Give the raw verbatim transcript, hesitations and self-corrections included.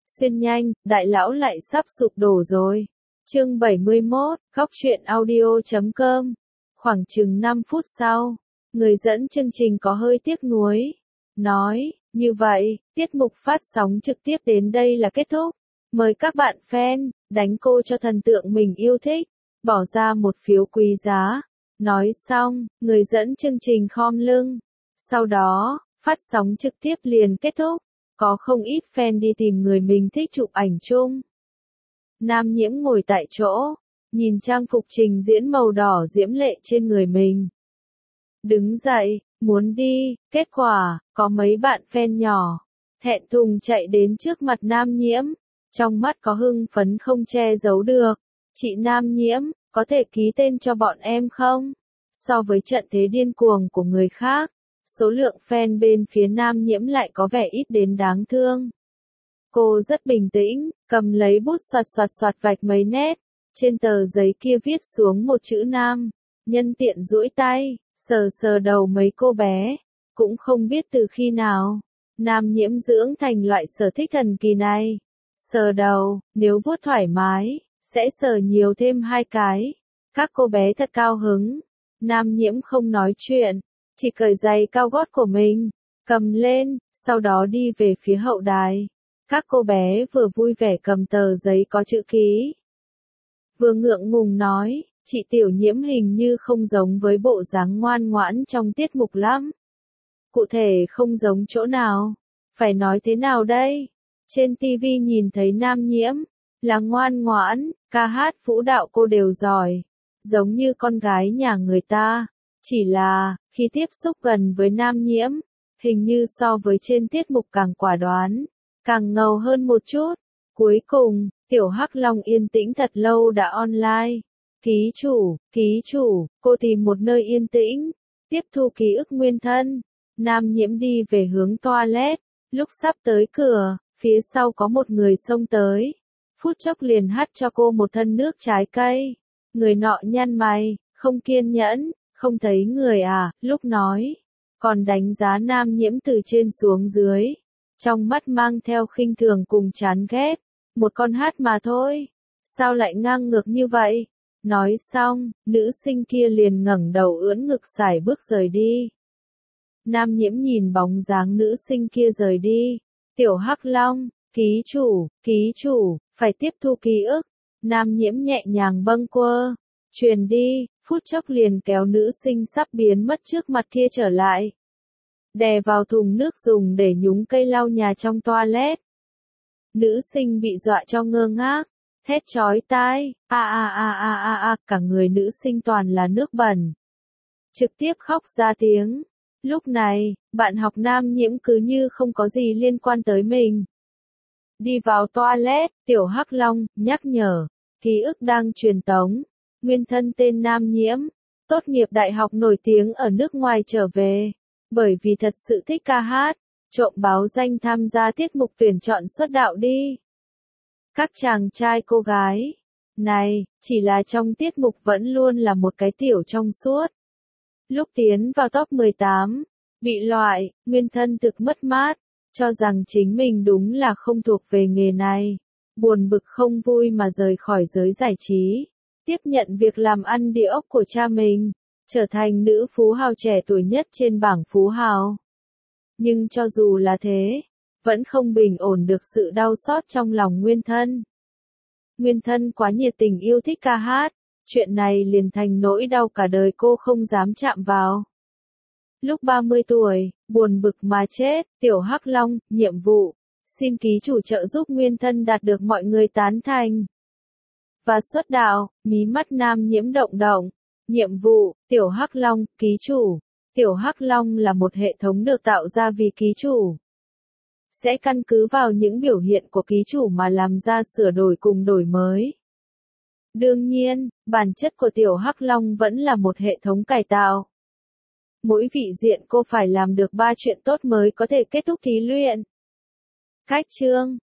Xuyên nhanh, đại lão lại sắp sụp đổ rồi. Chương bảy mươi mốt, góc truyện audio chấm com. Khoảng chừng năm phút sau, người dẫn chương trình có hơi tiếc nuối. Nói, như vậy, tiết mục phát sóng trực tiếp đến đây là kết thúc. Mời các bạn fan, đánh cô cho thần tượng mình yêu thích, bỏ ra một phiếu quý giá. Nói xong, người dẫn chương trình khom lưng. Sau đó, phát sóng trực tiếp liền kết thúc. Có không ít fan đi tìm người mình thích chụp ảnh chung. Nam Nhiễm ngồi tại chỗ, nhìn trang phục trình diễn màu đỏ diễm lệ trên người mình. Đứng dậy, muốn đi, kết quả, có mấy bạn fan nhỏ, thẹn thùng chạy đến trước mặt Nam Nhiễm, trong mắt có hưng phấn không che giấu được. Chị Nam Nhiễm, có thể ký tên cho bọn em không? So với trận thế điên cuồng của người khác, số lượng fan bên phía Nam Nhiễm lại có vẻ ít đến đáng thương. Cô rất bình tĩnh, cầm lấy bút xoạt xoạt xoạt vạch mấy nét, trên tờ giấy kia viết xuống một chữ Nam, nhân tiện duỗi tay, sờ sờ đầu mấy cô bé, cũng không biết từ khi nào, Nam Nhiễm dưỡng thành loại sở thích thần kỳ này. Sờ đầu, nếu vuốt thoải mái, sẽ sờ nhiều thêm hai cái. Các cô bé thật cao hứng. Nam Nhiễm không nói chuyện, chỉ cởi giày cao gót của mình, cầm lên, sau đó đi về phía hậu đài. Các cô bé vừa vui vẻ cầm tờ giấy có chữ ký, vừa ngượng ngùng nói, chị Tiểu Nhiễm hình như không giống với bộ dáng ngoan ngoãn trong tiết mục lắm. Cụ thể không giống chỗ nào? Phải nói thế nào đây? Trên ti vi nhìn thấy Nam Nhiễm là ngoan ngoãn, ca hát vũ đạo cô đều giỏi, giống như con gái nhà người ta. Chỉ là, khi tiếp xúc gần với Nam Nhiễm, hình như so với trên tiết mục càng quả đoán, càng ngầu hơn một chút. Cuối cùng, Tiểu Hắc Long yên tĩnh thật lâu đã online. Ký chủ, ký chủ, cô tìm một nơi yên tĩnh, tiếp thu ký ức nguyên thân. Nam Nhiễm đi về hướng toilet, lúc sắp tới cửa, phía sau có một người xông tới. Phút chốc liền hắt cho cô một thân nước trái cây. Người nọ nhăn mày, không kiên nhẫn, không thấy người à, lúc nói, còn đánh giá Nam Nhiễm từ trên xuống dưới. Trong mắt mang theo khinh thường cùng chán ghét, một con hát mà thôi, sao lại ngang ngược như vậy? Nói xong, nữ sinh kia liền ngẩng đầu ưỡn ngực sải bước rời đi. Nam Nhiễm nhìn bóng dáng nữ sinh kia rời đi. Tiểu Hắc Long, ký chủ, ký chủ, phải tiếp thu ký ức. Nam Nhiễm nhẹ nhàng bâng quơ, truyền đi, phút chốc liền kéo nữ sinh sắp biến mất trước mặt kia trở lại. Đè vào thùng nước dùng để nhúng cây lau nhà trong toilet. Nữ sinh bị dọa cho ngơ ngác, thét chói tai, a a a a a a, cả người nữ sinh toàn là nước bẩn. Trực tiếp khóc ra tiếng. Lúc này, bạn học Nam Nhiễm cứ như không có gì liên quan tới mình. Đi vào toilet, Tiểu Hắc Long nhắc nhở, ký ức đang truyền tống. Nguyên thân tên Nam Nhiễm, tốt nghiệp đại học nổi tiếng ở nước ngoài trở về, bởi vì thật sự thích ca hát, trộm báo danh tham gia tiết mục tuyển chọn xuất đạo đi. Các chàng trai cô gái này, chỉ là trong tiết mục vẫn luôn là một cái tiểu trong suốt. Lúc tiến vào top mười tám, bị loại, nguyên thân thực mất mát, cho rằng chính mình đúng là không thuộc về nghề này. Buồn bực không vui mà rời khỏi giới giải trí, tiếp nhận việc làm ăn địa ốc của cha mình, trở thành nữ phú hào trẻ tuổi nhất trên bảng phú hào. Nhưng cho dù là thế, vẫn không bình ổn được sự đau xót trong lòng nguyên thân. Nguyên thân quá nhiệt tình yêu thích ca hát, chuyện này liền thành nỗi đau cả đời cô không dám chạm vào. Lúc ba mươi tuổi, buồn bực mà chết, Tiểu Hắc Long, nhiệm vụ, xin ký chủ trợ giúp nguyên thân đạt được mọi người tán thành. Và xuất đạo, mí mắt Nam Nhiễm động động. Nhiệm vụ, Tiểu Hắc Long, ký chủ. Tiểu Hắc Long là một hệ thống được tạo ra vì ký chủ. Sẽ căn cứ vào những biểu hiện của ký chủ mà làm ra sửa đổi cùng đổi mới. Đương nhiên, bản chất của Tiểu Hắc Long vẫn là một hệ thống cải tạo. Mỗi vị diện cô phải làm được ba chuyện tốt mới có thể kết thúc thí luyện. Cách chương,